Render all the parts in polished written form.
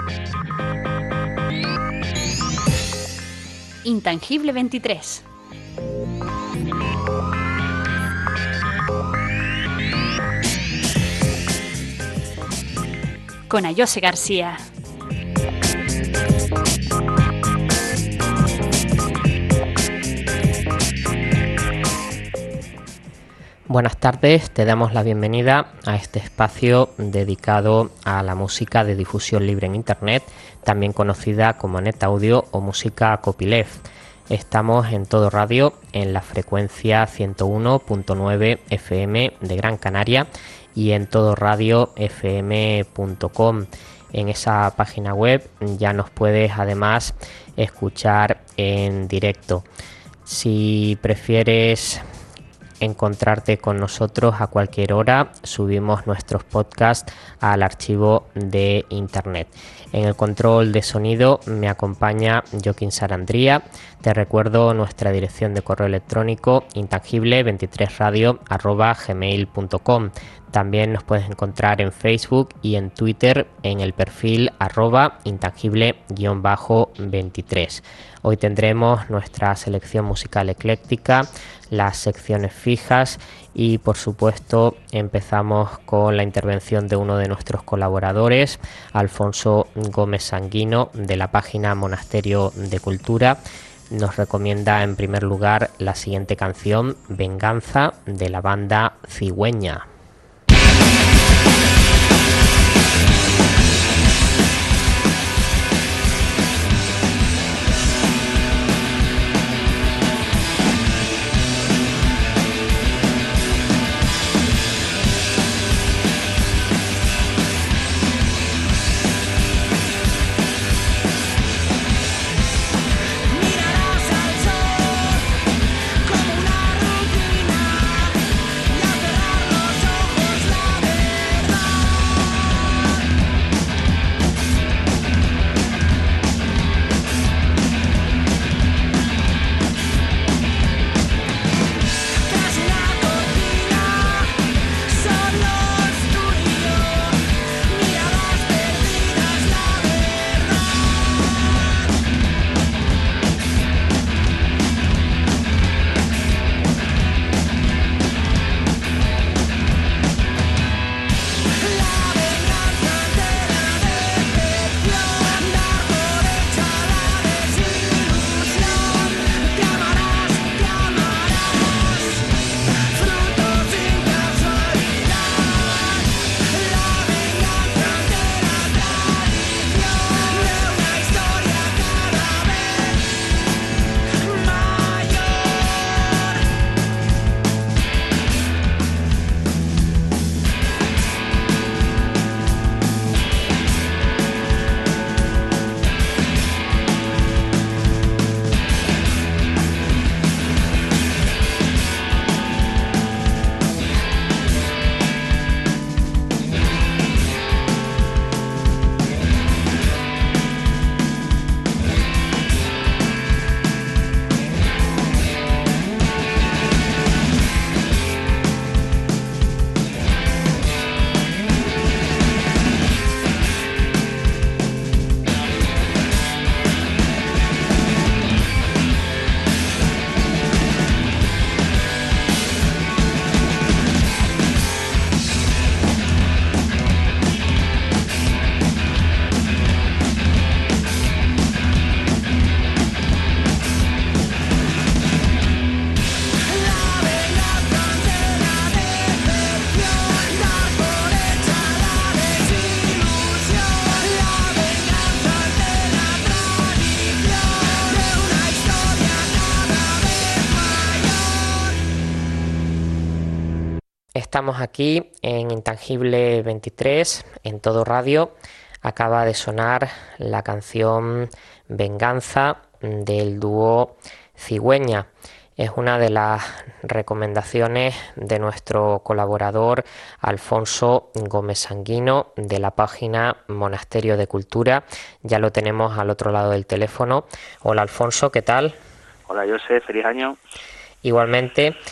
Intangible 23. Con Ayose García. Buenas tardes, te damos la bienvenida a este espacio dedicado a la música de difusión libre en Internet, también conocida como NetAudio o música copyleft. Estamos en Todo Radio en la frecuencia 101.9 FM de Gran Canaria y en todoradiofm.com. En esa página web ya nos puedes además escuchar en directo. Si prefieres encontrarte con nosotros a cualquier hora, subimos nuestros podcasts al archivo de internet. En el control de sonido me acompaña Joaquín Sarandría. Te recuerdo nuestra dirección de correo electrónico intangible23radio@gmail.com. También nos puedes encontrar en Facebook y en Twitter en el perfil @intangible_23. Hoy tendremos nuestra selección musical ecléctica, las secciones fijas y por supuesto empezamos con la intervención de uno de nuestros colaboradores, Alfonso Gómez Sanguino, de la página Monasterio de Cultura. Nos recomienda en primer lugar la siguiente canción, Venganza, de la banda Cigüeña. Estamos aquí en Intangible 23, en Todo Radio. Acaba de sonar la canción Venganza del dúo Cigüeña. Es una de las recomendaciones de nuestro colaborador Alfonso Gómez Sanguino de la página Monasterio de Cultura. Ya lo tenemos al otro lado del teléfono. Hola Alfonso, ¿qué tal? Hola José, feliz año. Igualmente.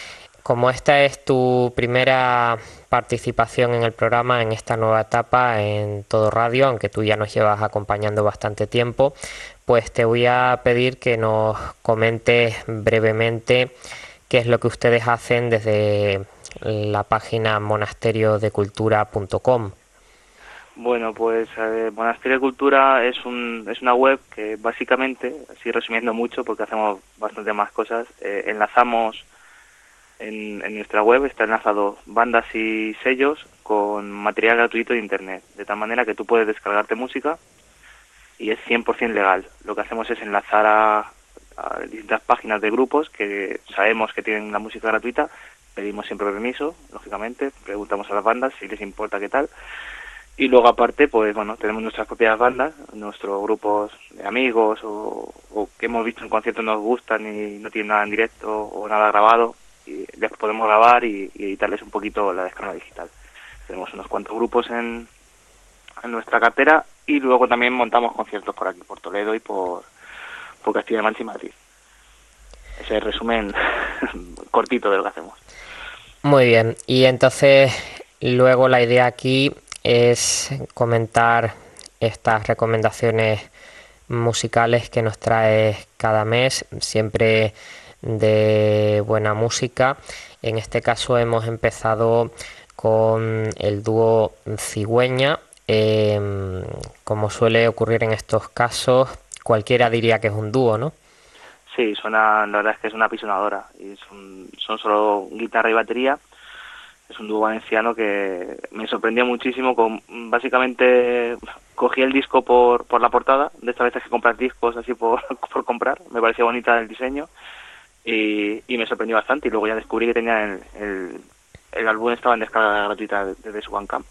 como esta es tu primera participación en el programa, en esta nueva etapa en Todo Radio, aunque tú ya nos llevas acompañando bastante tiempo, pues te voy a pedir que nos comentes brevemente qué es lo que ustedes hacen desde la página monasteriodecultura.com. Bueno, pues Monasterio de Cultura es una web que básicamente, así resumiendo mucho, porque hacemos bastante más cosas, enlazamos en nuestra web, está enlazado bandas y sellos con material gratuito de internet, de tal manera que tú puedes descargarte música y es 100% legal. Lo que hacemos es enlazar a distintas páginas de grupos que sabemos que tienen la música gratuita, pedimos siempre permiso, lógicamente, preguntamos a las bandas si les importa qué tal. Y luego aparte, pues bueno, tenemos nuestras propias bandas, nuestros grupos de amigos o que hemos visto en conciertos nos gustan y no tienen nada en directo o nada grabado, y les podemos grabar y editarles un poquito la descarga digital. Tenemos unos cuantos grupos en nuestra cartera y luego también montamos conciertos por aquí, por Toledo y por Castilla-La Mancha y Madrid. Ese es el resumen cortito de lo que hacemos. Muy bien, y entonces luego la idea aquí es comentar estas recomendaciones musicales que nos traes cada mes, siempre de buena música. En este caso hemos empezado con el dúo Cigüeña. Como suele ocurrir en estos casos, cualquiera diría que es un dúo, ¿no? Sí, la verdad es que es una pisonadora y son solo guitarra y batería. Es un dúo valenciano que me sorprendió muchísimo. Básicamente cogí el disco por la portada, de estas veces que compras discos así por comprar, me parecía bonita el diseño y me sorprendió bastante. Y luego ya descubrí que tenía el álbum estaba en descarga gratuita desde su Bandcamp.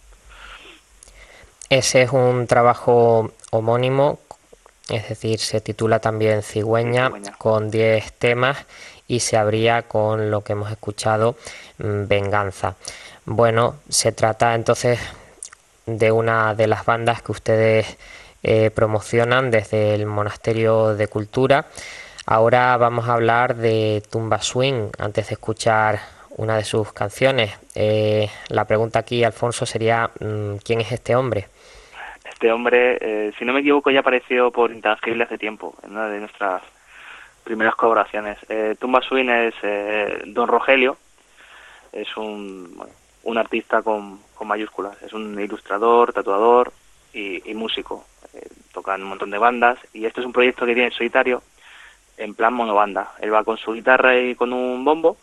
Ese es un trabajo homónimo, es decir, se titula también Cigüeña, con 10 temas y se abría con lo que hemos escuchado, Venganza. Bueno, se trata entonces de una de las bandas que ustedes promocionan desde el Monasterio de Cultura. Ahora vamos a hablar de Tumba Swing, antes de escuchar una de sus canciones. La pregunta aquí, Alfonso, sería ¿quién es este hombre? Este hombre, si no me equivoco, ya apareció por Intangible hace tiempo, en una de nuestras primeras colaboraciones. Tumba Swing es Don Rogelio, es un artista con mayúsculas, es un ilustrador, tatuador y músico. Toca en un montón de bandas y este es un proyecto que tiene en solitario, en plan monobanda. Él va con su guitarra y con un bombo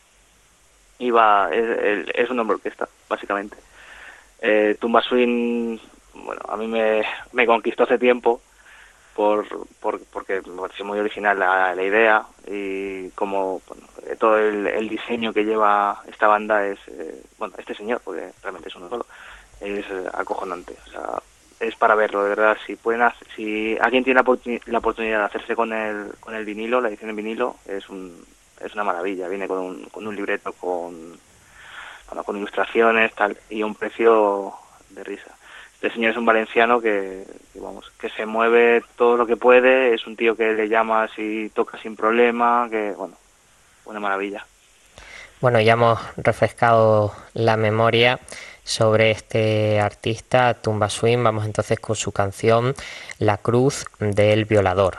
y es un hombre orquesta, básicamente. Tumba Swing, bueno, a mí me conquistó hace tiempo porque me pareció muy original la idea y como todo el diseño que lleva esta banda es, este señor, porque realmente es uno solo, es acojonante. O sea, es para verlo, de verdad. Si alguien tiene la oportunidad de hacerse con el vinilo, la edición en vinilo, es una maravilla. Viene con un libreto, con ilustraciones, tal, y un precio de risa. Este señor es un valenciano que se mueve todo lo que puede, es un tío que le llamas y toca sin problema, una maravilla. Bueno, ya hemos refrescado la memoria sobre este artista, Tumba Swing. Vamos entonces con su canción La Cruz del Violador.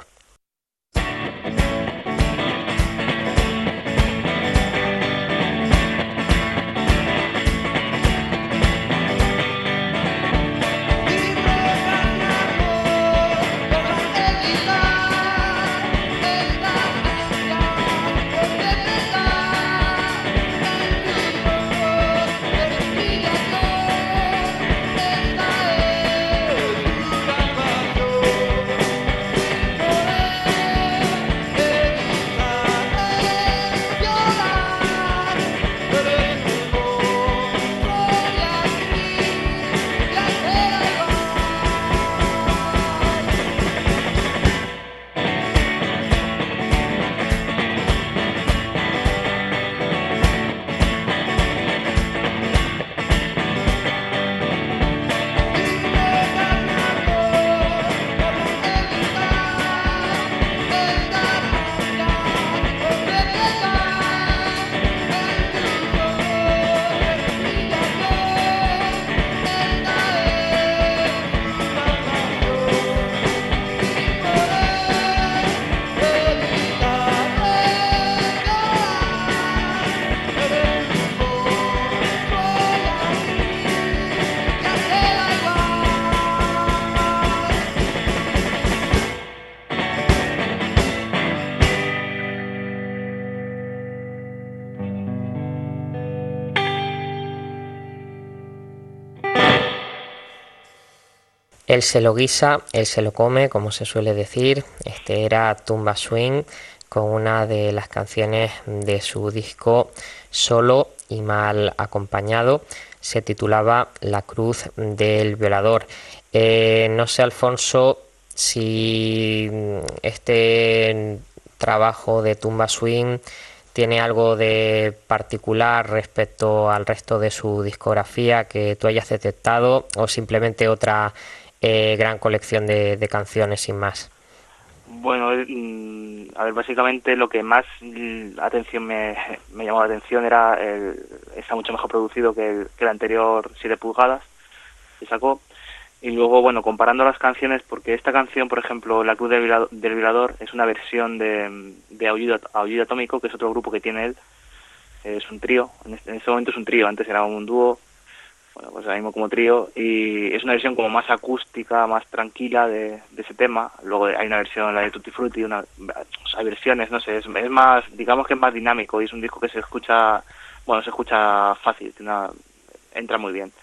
Él se lo guisa, él se lo come, como se suele decir. Este era Tumba Swing, con una de las canciones de su disco Solo y Mal Acompañado. Se titulaba La Cruz del Violador. No sé, Alfonso, si este trabajo de Tumba Swing tiene algo de particular respecto al resto de su discografía que tú hayas detectado, o simplemente otra gran colección de canciones sin más. Bueno, a ver, básicamente lo que más atención me llamó la atención era está mucho mejor producido que el anterior 7 pulgadas que sacó. Y luego, bueno, comparando las canciones, porque esta canción, por ejemplo, La Cruz del Violador, es una versión de Aullido Atómico, que es otro grupo que tiene él. Es un trío, en este momento es un trío, antes era un dúo, bueno, pues ahora mismo como trío, y es una versión como más acústica, más tranquila de ese tema. Luego hay una versión, la de Tutti Frutti, hay versiones, no sé, es más, digamos que es más dinámico, y es un disco que se escucha fácil, entra muy bien.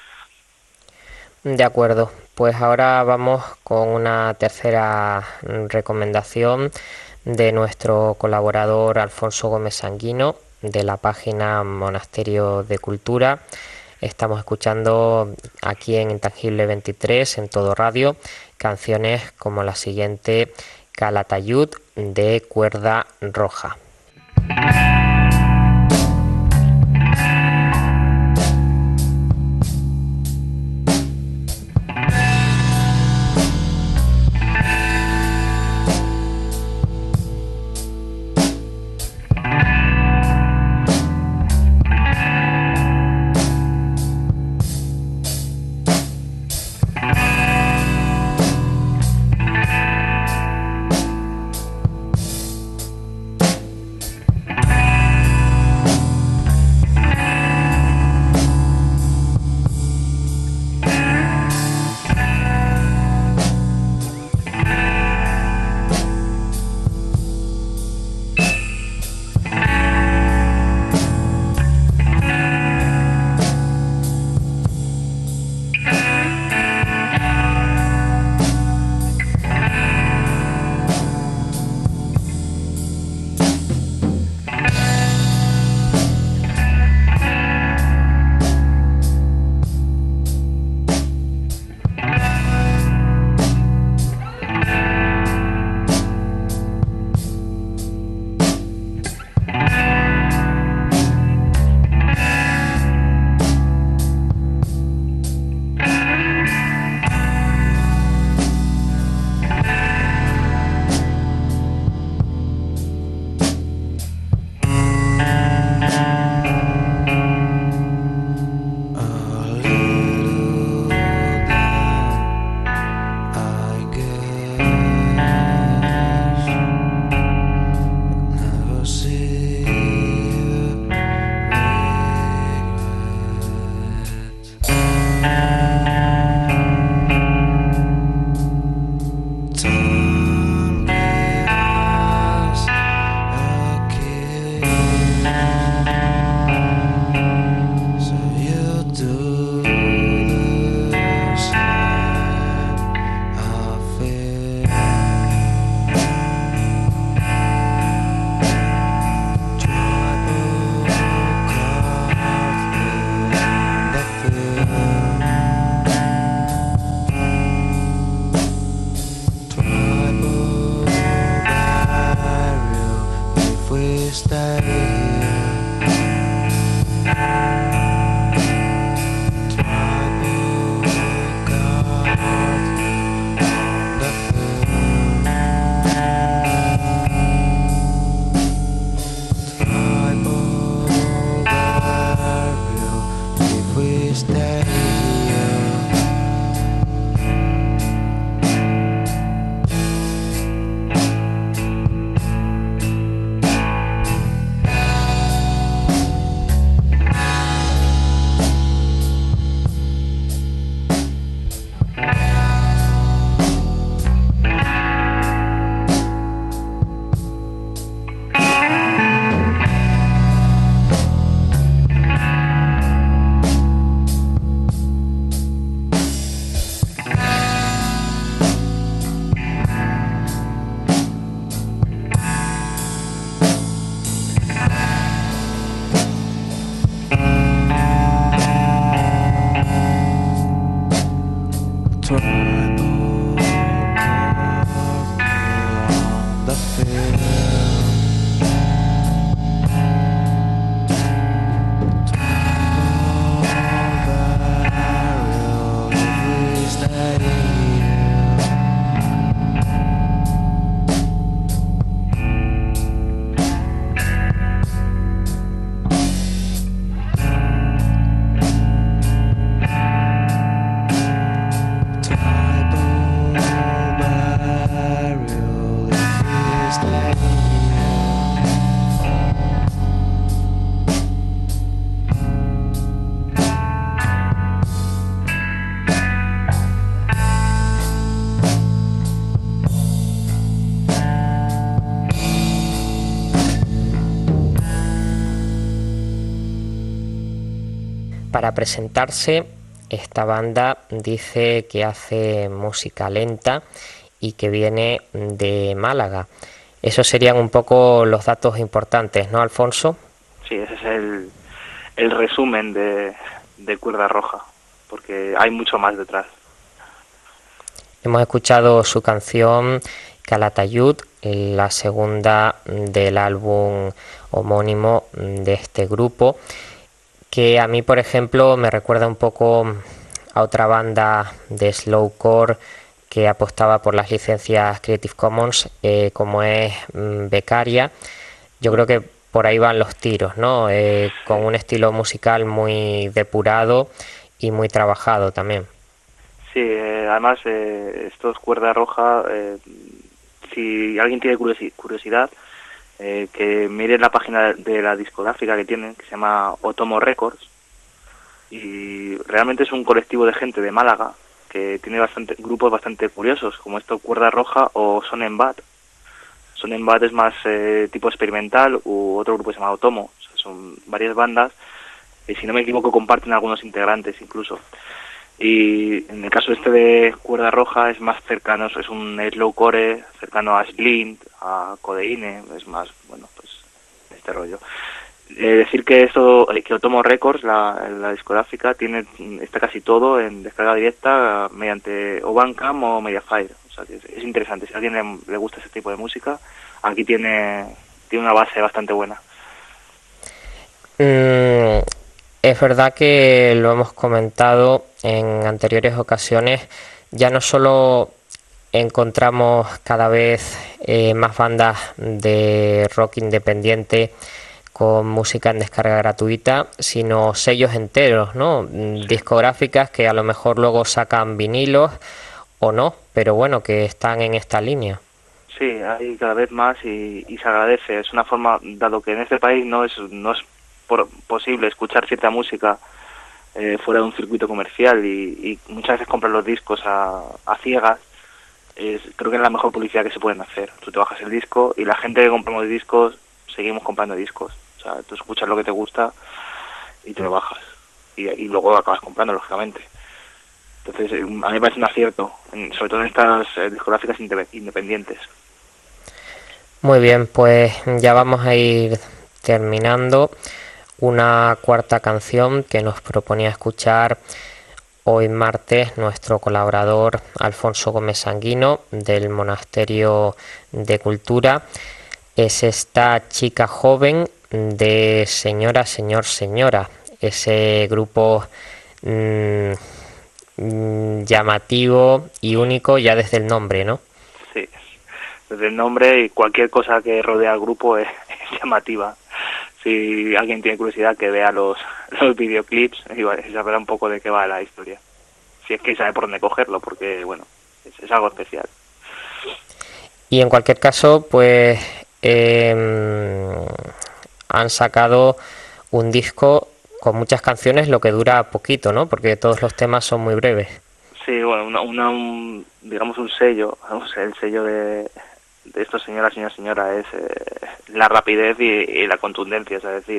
De acuerdo, pues ahora vamos con una tercera recomendación de nuestro colaborador Alfonso Gómez Sanguino, de la página Monasterio de Cultura. Estamos escuchando aquí en Intangible 23, en Todo Radio, canciones como la siguiente, Calatayud, de Cuerda Roja. para presentarse, esta banda dice que hace música lenta y que viene de Málaga. Esos serían un poco los datos importantes, ¿no, Alfonso? Sí, ese es el resumen de Cuerda Roja, porque hay mucho más detrás. Hemos escuchado su canción Calatayud, la segunda del álbum homónimo de este grupo, que a mí, por ejemplo, me recuerda un poco a otra banda de slowcore que apostaba por las licencias Creative Commons, como es Becaria. Yo creo que por ahí van los tiros, ¿no? Con un estilo musical muy depurado y muy trabajado también. Sí, además, esto es Cuerda Roja. Si alguien tiene curiosidad, que mire la página de la discográfica que tienen, que se llama Otomo Records, y realmente es un colectivo de gente de Málaga que tiene grupos bastante curiosos, como esto Cuerda Roja o Sonnenbad. Sonnenbad es más tipo experimental, u otro grupo que se llama Otomo. O sea, son varias bandas que, si no me equivoco, comparten algunos integrantes incluso. Y en el caso este de Cuerda Roja es más cercano, es un slowcore cercano a Splint, a Codeine, es más, bueno, pues este rollo. Decir que que Otomo Records, la discográfica, está casi todo en descarga directa mediante o Bandcamp o Mediafire. O sea que es interesante, si a alguien le gusta ese tipo de música, aquí tiene una base bastante buena. Es verdad que lo hemos comentado en anteriores ocasiones, ya no solo encontramos cada vez más bandas de rock independiente con música en descarga gratuita, sino sellos enteros, ¿no? Discográficas que a lo mejor luego sacan vinilos o no, pero bueno, que están en esta línea. Sí, hay cada vez más y se agradece. Es una forma, dado que en este país no es posible escuchar cierta música fuera de un circuito comercial y muchas veces compran los discos a ciegas. Creo que es la mejor publicidad que se pueden hacer. Tú te bajas el disco y la gente que compramos discos seguimos comprando discos. O sea, tú escuchas lo que te gusta y te lo bajas y luego acabas comprando, lógicamente. Entonces, a mí me parece un acierto, sobre todo en estas discográficas independientes. Muy bien, pues ya vamos a ir terminando. Una cuarta canción que nos proponía escuchar hoy martes nuestro colaborador Alfonso Gómez Sanguino del Monasterio de Cultura es esta Chica Joven de Señora, Señor, Señora, ese grupo llamativo y único ya desde el nombre, ¿no? Sí, desde el nombre, y cualquier cosa que rodea al grupo es llamativa. Si alguien tiene curiosidad, que vea los videoclips y sabrá un poco de qué va la historia. Si es que sabe por dónde cogerlo, porque, bueno, es algo especial. Y en cualquier caso, pues han sacado un disco con muchas canciones, lo que dura poquito, ¿no? Porque todos los temas son muy breves. Sí, bueno, digamos un sello, el sello de estos señora, señora, es la rapidez y la contundencia, es decir,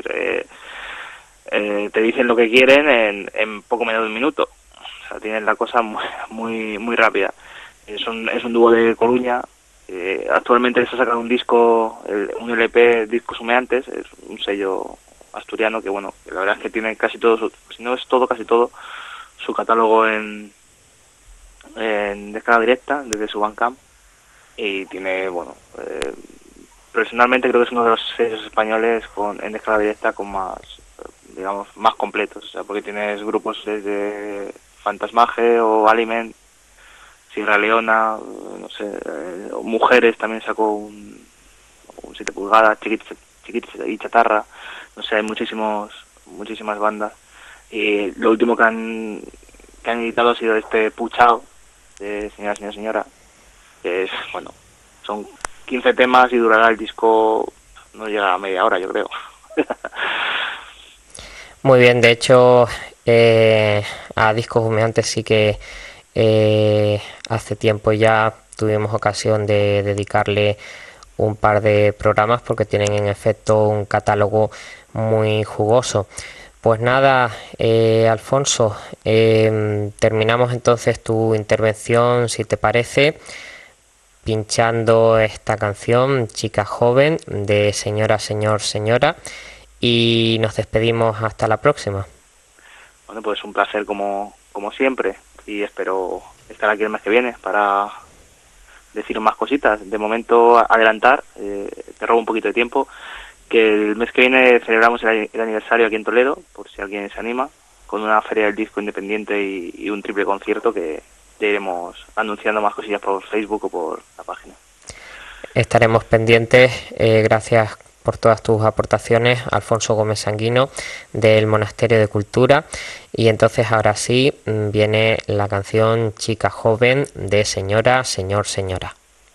te dicen lo que quieren en poco menos de un minuto. O sea, tienen la cosa muy muy rápida. Es un dúo de Coruña. Actualmente está sacando un disco, un LP, Discos Humeantes, es un sello asturiano que, bueno, la verdad es que tiene casi todo, si no es todo, casi todo, su catálogo en descarga directa desde su Bandcamp, y tiene, bueno, personalmente creo que es uno de los sellos españoles en descarga directa con más, digamos, más completos, o sea, porque tienes grupos desde Fantasmaje o Aliment, Sierra Leona, no sé, Mujeres también sacó un 7 pulgadas, Chiquitos y Chatarra, no sé, hay muchísimas bandas, y lo último que han editado ha sido este Puchao de Señora, que es, bueno, son 15 temas y durará el disco, no llega a media hora, yo creo. Muy bien, de hecho, a Discos Humeantes sí que hace tiempo ya tuvimos ocasión de dedicarle un par de programas porque tienen en efecto un catálogo muy jugoso. Pues nada, Alfonso, terminamos entonces tu intervención, si te parece, pinchando esta canción, Chica Joven, de Señora, Señor, Señora, y nos despedimos hasta la próxima. Bueno, pues un placer como siempre, y espero estar aquí el mes que viene para decir más cositas. De momento, adelantar, te robo un poquito de tiempo, que el mes que viene celebramos el aniversario aquí en Toledo, por si alguien se anima, con una feria del disco independiente y un triple concierto que ya iremos anunciando más cosillas por Facebook o por la página. Estaremos pendientes, gracias por todas tus aportaciones, Alfonso Gómez Sanguino, del Monasterio de Cultura. Y entonces ahora sí viene la canción Chica Joven de Señora, Señor, Señora.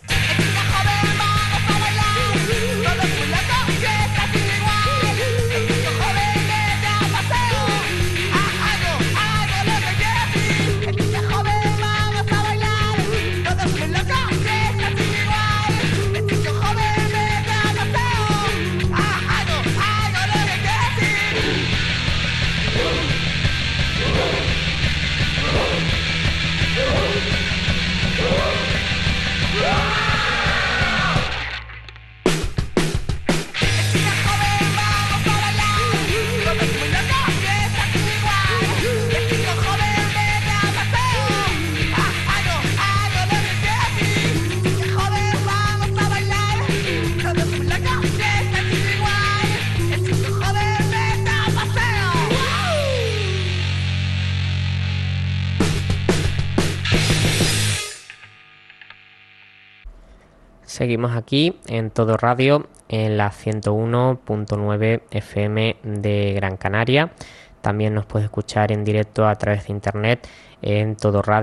Seguimos aquí en Todo Radio, en la 101.9 FM de Gran Canaria. También nos puedes escuchar en directo a través de internet en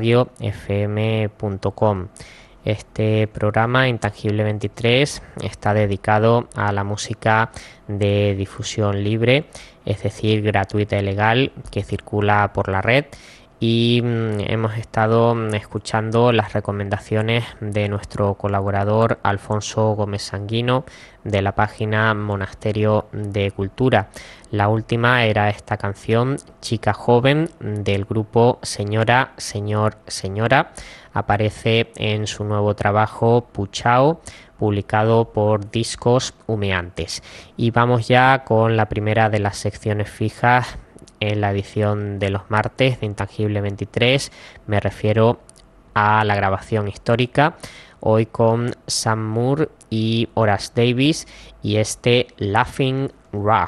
todoradiofm.com. Este programa Intangible 23 está dedicado a la música de difusión libre, es decir, gratuita y legal, que circula por la red. Y hemos estado escuchando las recomendaciones de nuestro colaborador Alfonso Gómez Sanguino de la página Monasterio de Cultura. La última era esta canción Chica Joven del grupo Señora, Señor, Señora. Aparece en su nuevo trabajo Puchao, publicado por Discos Humeantes. Y vamos ya con la primera de las secciones fijas en la edición de los martes de Intangible 23, me refiero a la grabación histórica, hoy con Sam Moore y Horace Davis y este Laughing Rag.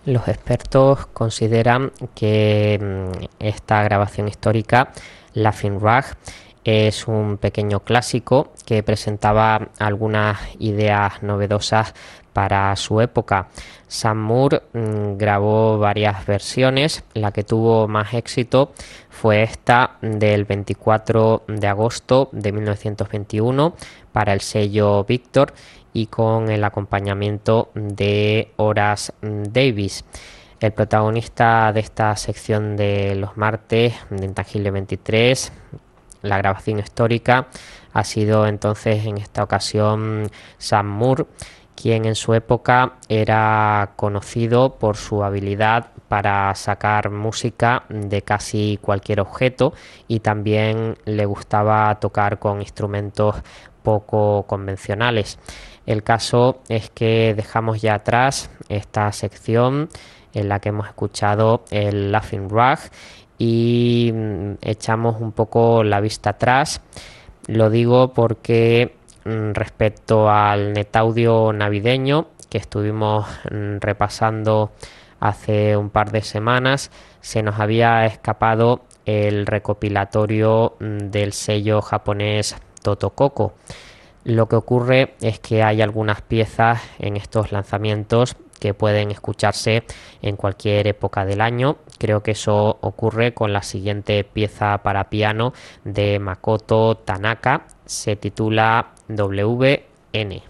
Los expertos consideran que esta grabación histórica, Laughing Rag, es un pequeño clásico que presentaba algunas ideas novedosas para su época. Sam Moore grabó varias versiones. La que tuvo más éxito fue esta del 24 de agosto de 1921 para el sello Victor y con el acompañamiento de Horace Davis. El protagonista de esta sección de los martes de Intangible 23, la grabación histórica, ha sido entonces en esta ocasión Sam Moore, quien en su época era conocido por su habilidad para sacar música de casi cualquier objeto y también le gustaba tocar con instrumentos poco convencionales. El caso es que dejamos ya atrás esta sección en la que hemos escuchado el Laughing Rag y echamos un poco la vista atrás. Lo digo porque respecto al netaudio navideño que estuvimos repasando hace un par de semanas, se nos había escapado el recopilatorio del sello japonés Totokoko. Lo que ocurre es que hay algunas piezas en estos lanzamientos que pueden escucharse en cualquier época del año. Creo que eso ocurre con la siguiente pieza para piano de Makoto Tanaka. Se titula WN.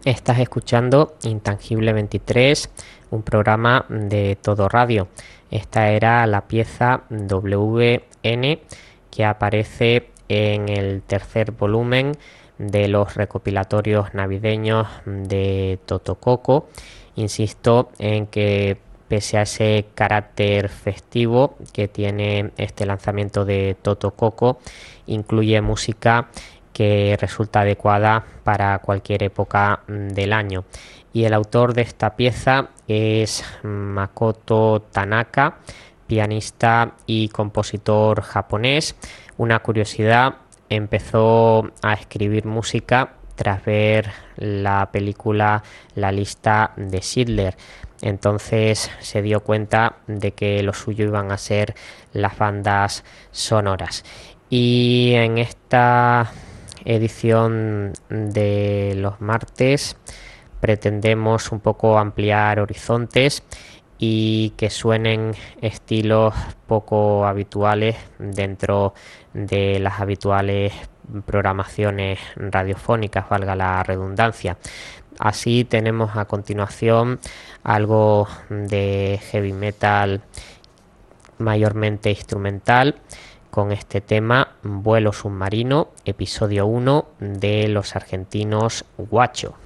Estás escuchando Intangible 23, un programa de Todo Radio. Esta era la pieza WN que aparece en el tercer volumen de los recopilatorios navideños de Totococo. Insisto en que pese a ese carácter festivo que tiene este lanzamiento de Totococo, incluye música que resulta adecuada para cualquier época del año. Y el autor de esta pieza es Makoto Tanaka, pianista y compositor japonés. Una curiosidad, empezó a escribir música tras ver la película La lista de Schindler. Entonces se dio cuenta de que lo suyo iban a ser las bandas sonoras. Y en esta edición de los martes pretendemos un poco ampliar horizontes y que suenen estilos poco habituales dentro de las habituales programaciones radiofónicas, valga la redundancia. Así tenemos a continuación algo de heavy metal mayormente instrumental, con este tema Vuelo submarino, episodio 1 de los argentinos Guacho.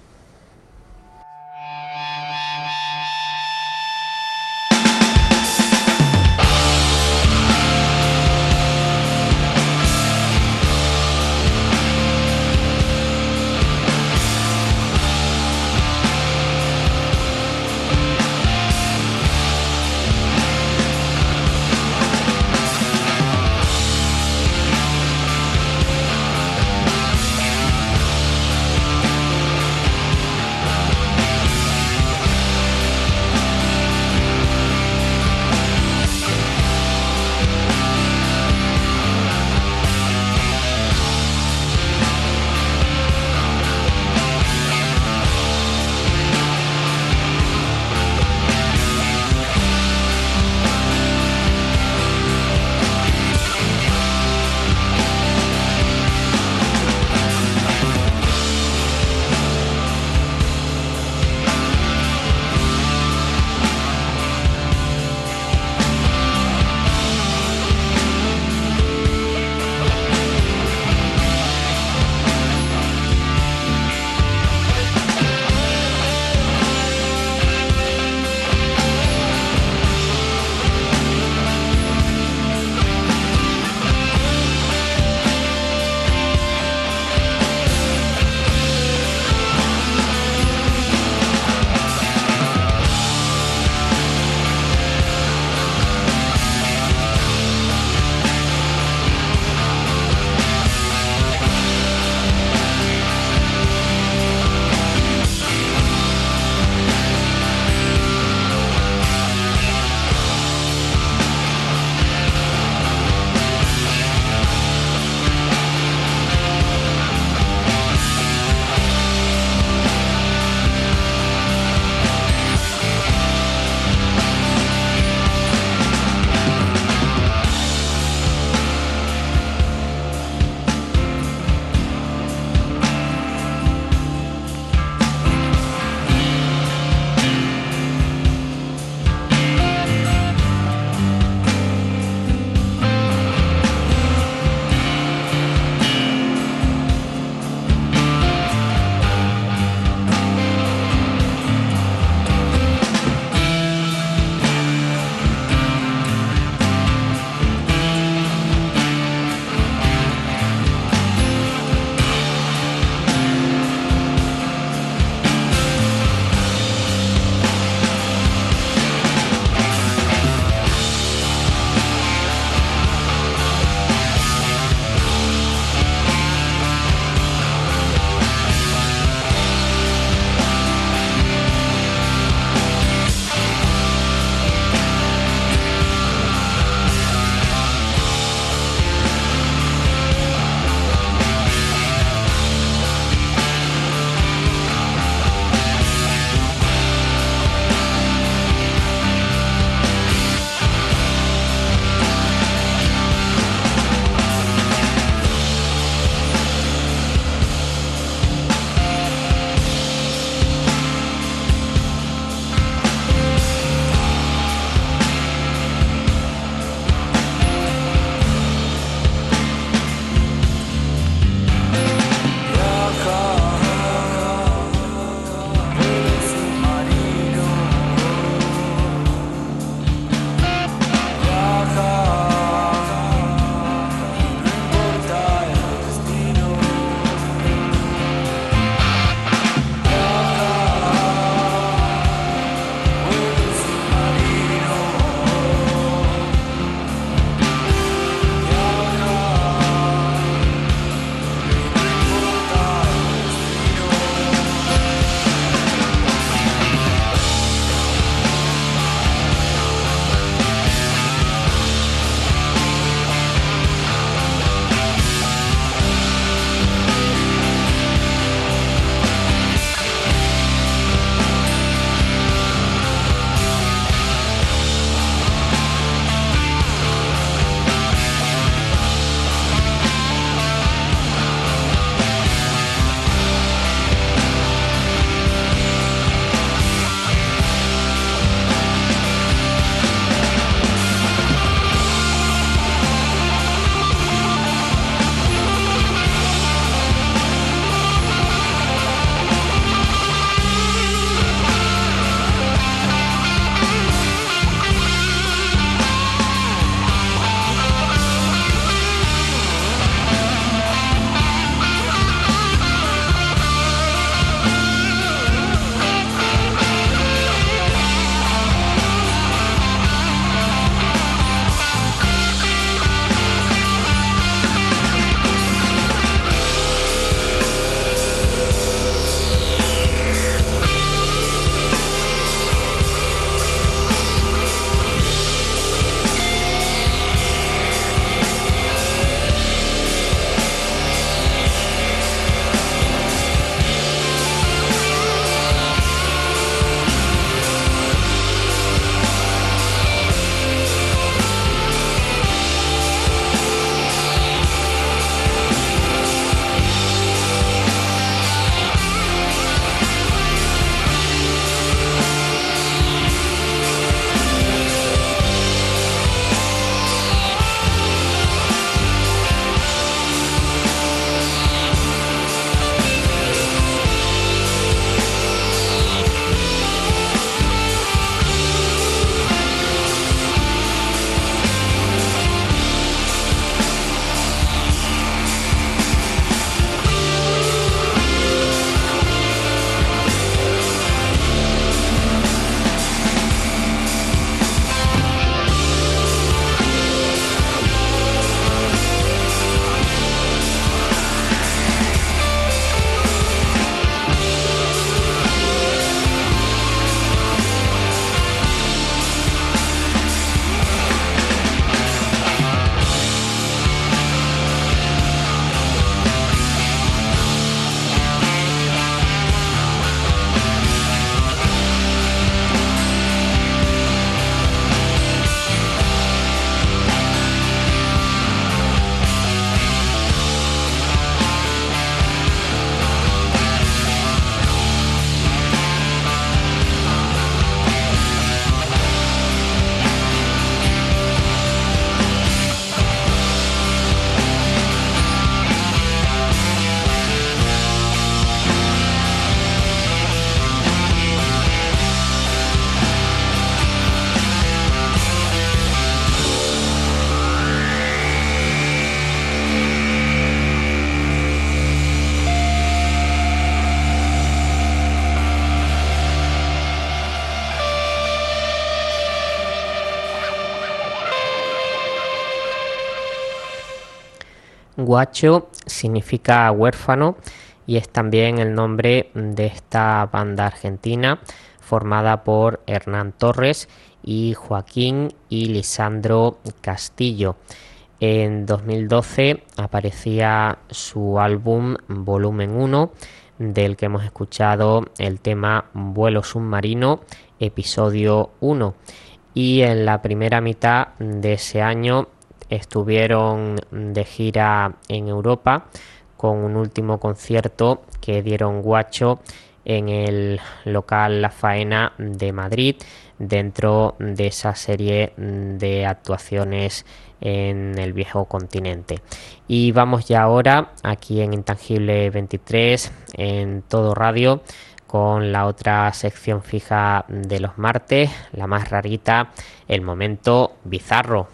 Guacho significa huérfano y es también el nombre de esta banda argentina formada por Hernán Torres y Joaquín y Lisandro Castillo. En 2012 aparecía su álbum Volumen 1, del que hemos escuchado el tema Vuelo Submarino, episodio 1. Y en la primera mitad de ese año estuvieron de gira en Europa con un último concierto que dieron Guacho en el local La Faena de Madrid, dentro de esa serie de actuaciones en el viejo continente. Y vamos ya ahora aquí en Intangible 23 en Todo Radio con la otra sección fija de los martes, la más rarita, el momento bizarro.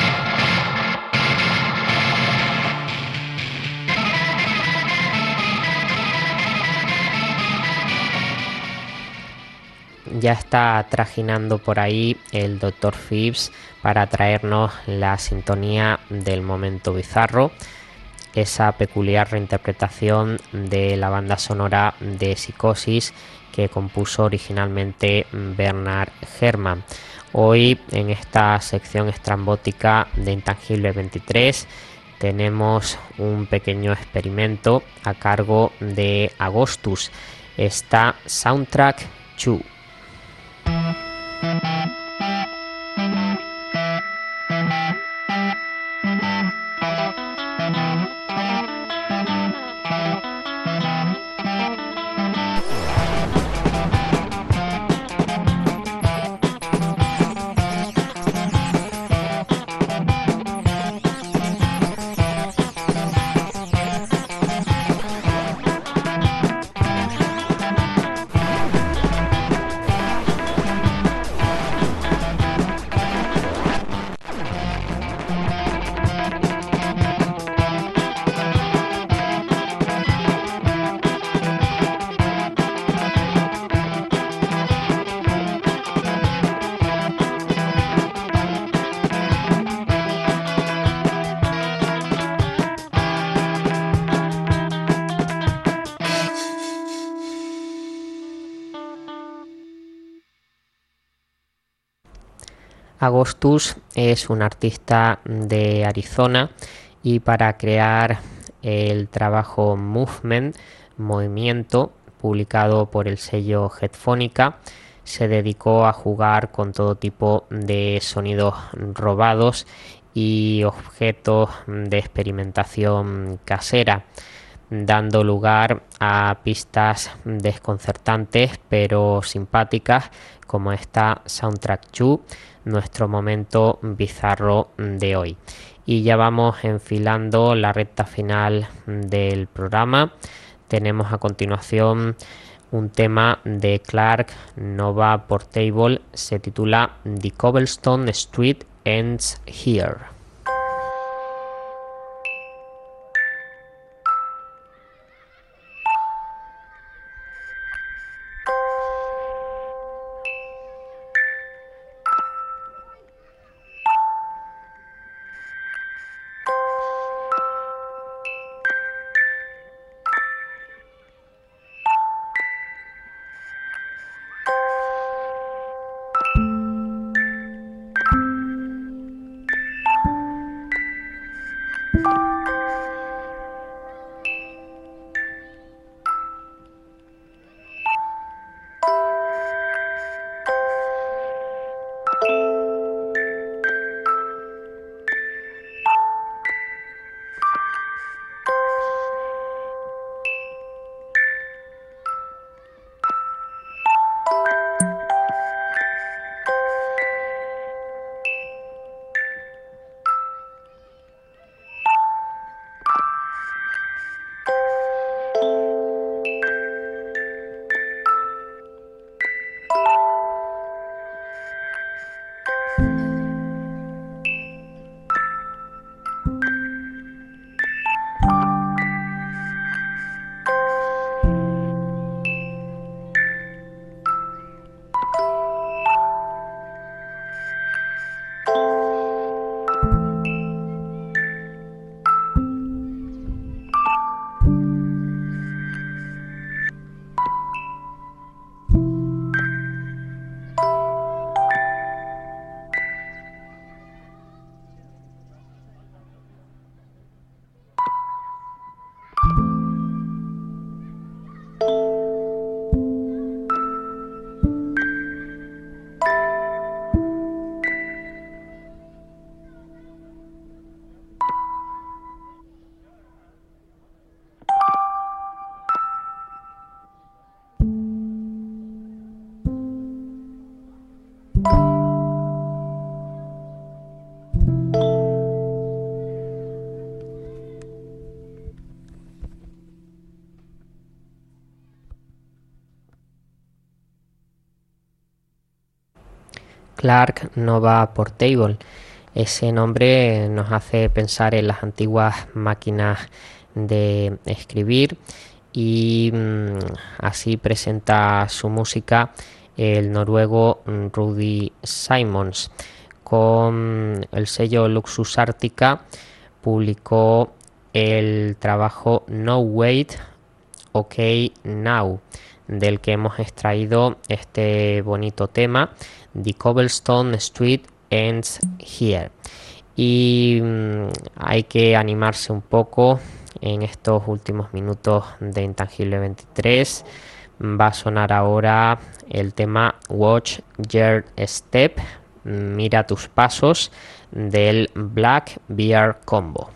Ya está trajinando por ahí el Dr. Phipps para traernos la sintonía del momento bizarro, esa peculiar reinterpretación de la banda sonora de Psicosis que compuso originalmente Bernard Herrmann. Hoy en esta sección estrambótica de Intangible 23 tenemos un pequeño experimento a cargo de Agostus, esta Soundtrack 2. Agostus es un artista de Arizona y para crear el trabajo Movement, Movimiento, publicado por el sello Headphonica, se dedicó a jugar con todo tipo de sonidos robados y objetos de experimentación casera, dando lugar a pistas desconcertantes pero simpáticas como esta Soundtrack 2, nuestro momento bizarro de hoy. Y ya vamos enfilando la recta final del programa. Tenemos a continuación un tema de Clark Nova Portable, se titula The Cobblestone Street Ends Here. Clark Nova Portable. Ese nombre nos hace pensar en las antiguas máquinas de escribir y así presenta su música el noruego Rudy Simons. Con el sello Luxus Artica publicó el trabajo No Wait, OK Now, del que hemos extraído este bonito tema, The Cobblestone Street Ends Here. Y hay que animarse un poco en estos últimos minutos de Intangible 23. Va a sonar ahora el tema Watch Your Step, mira tus pasos, del Black Bear Combo.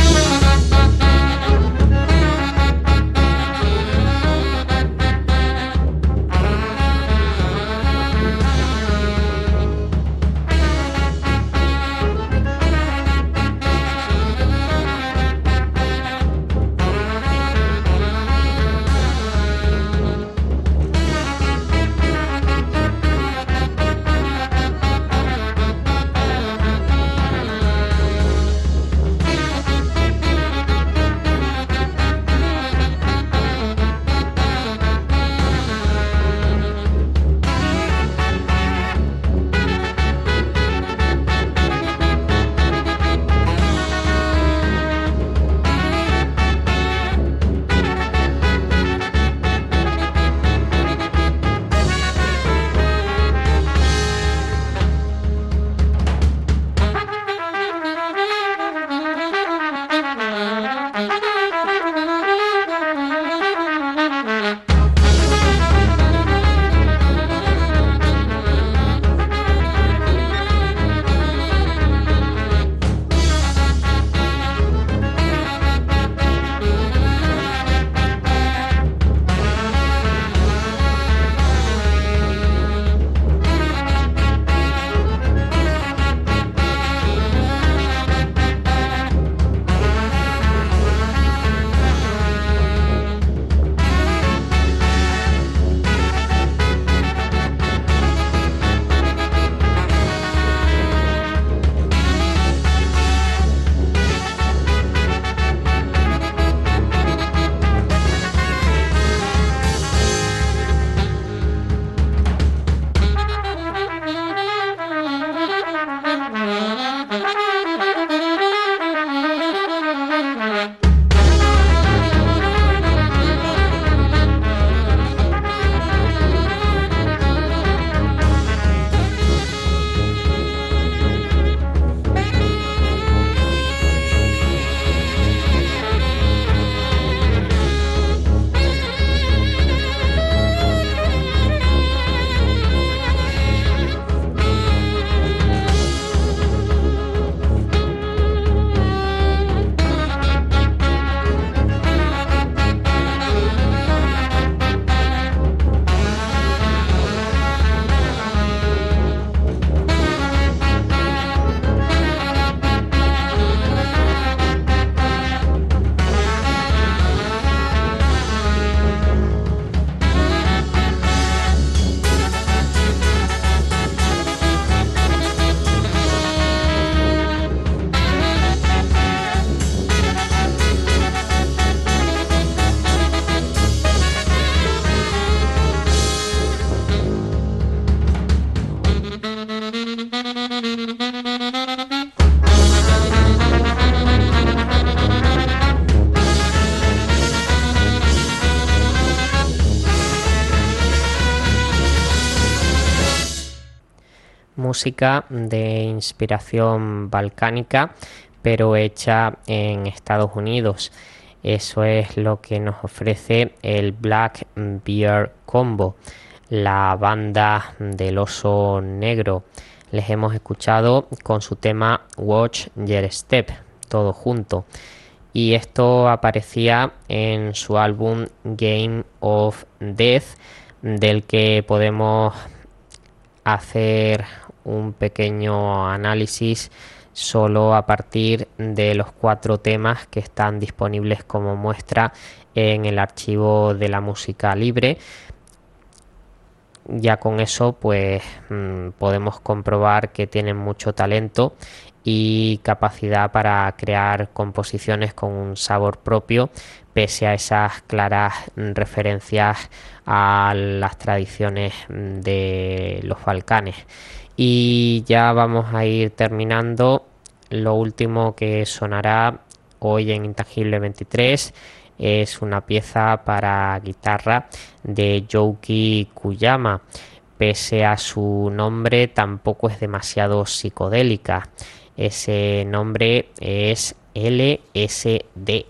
Música de inspiración balcánica, pero hecha en Estados Unidos. Eso es lo que nos ofrece el Black Bear Combo, la banda del oso negro. Les hemos escuchado con su tema Watch Your Step, todo junto. Y esto aparecía en su álbum Game of Death, del que podemos hacer un pequeño análisis solo a partir de los 4 temas que están disponibles como muestra en el archivo de la música libre. ya con eso pues podemos comprobar que tienen mucho talento y capacidad para crear composiciones con un sabor propio, pese a esas claras referencias a las tradiciones de los Balcanes. Y ya vamos a ir terminando. Lo último que sonará hoy en Intangible 23 es una pieza para guitarra de Youki Kuyama. Pese a su nombre, tampoco es demasiado psicodélica. Ese nombre es LSD.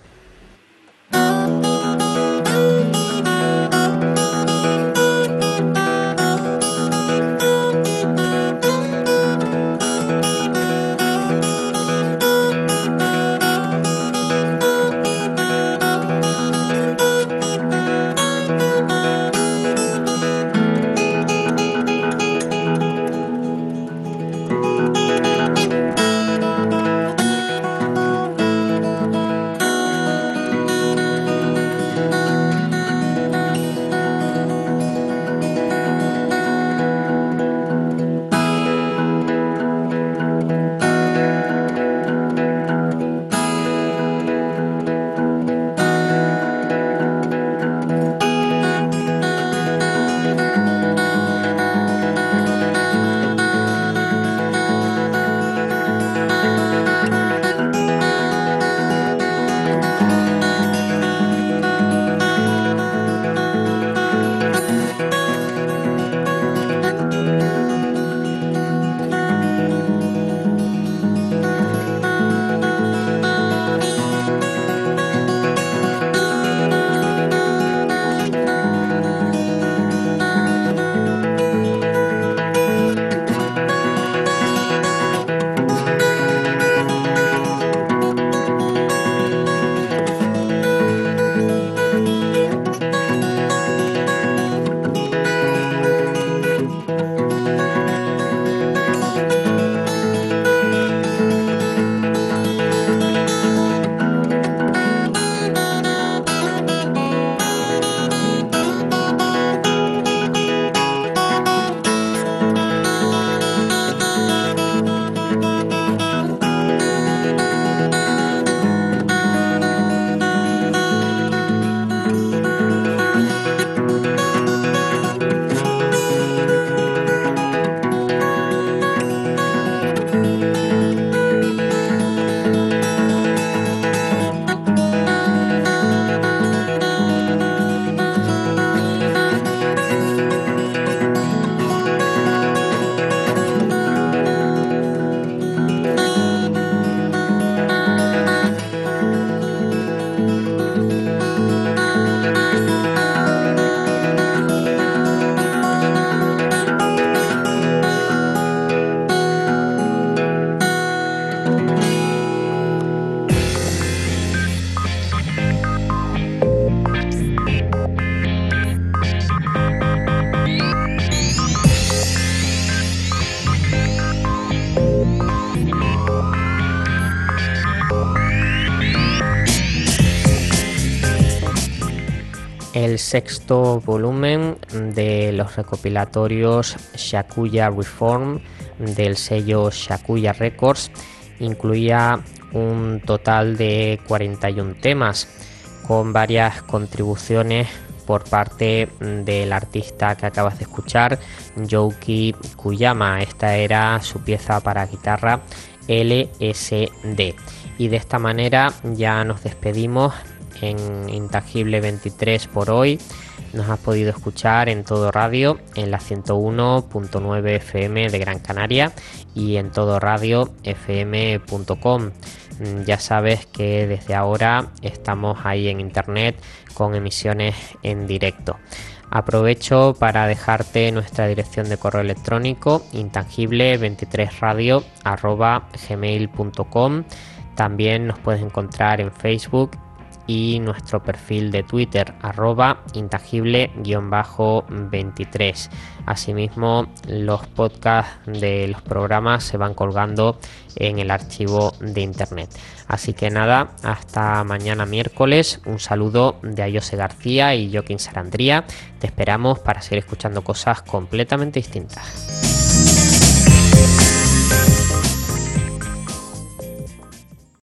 El sexto volumen de los recopilatorios Shakuya Reform del sello Shakuya Records incluía un total de 41 temas, con varias contribuciones por parte del artista que acabas de escuchar, Youki Kuyama. Esta era su pieza para guitarra LSD. Y de esta manera ya nos despedimos en Intangible 23 por hoy. Nos has podido escuchar en Todo Radio, en la 101.9 FM de Gran Canaria y en todoradiofm.com. Ya sabes que desde ahora estamos ahí en internet con emisiones en directo. Aprovecho para dejarte nuestra dirección de correo electrónico intangible23radio@gmail.com. También nos puedes encontrar en Facebook y nuestro perfil de Twitter @intangible_23. Asimismo, los podcasts de los programas se van colgando en el archivo de internet. Así que nada, hasta mañana miércoles. Un saludo de Ayose García y Joaquín Sarandría. Te esperamos para seguir escuchando cosas completamente distintas.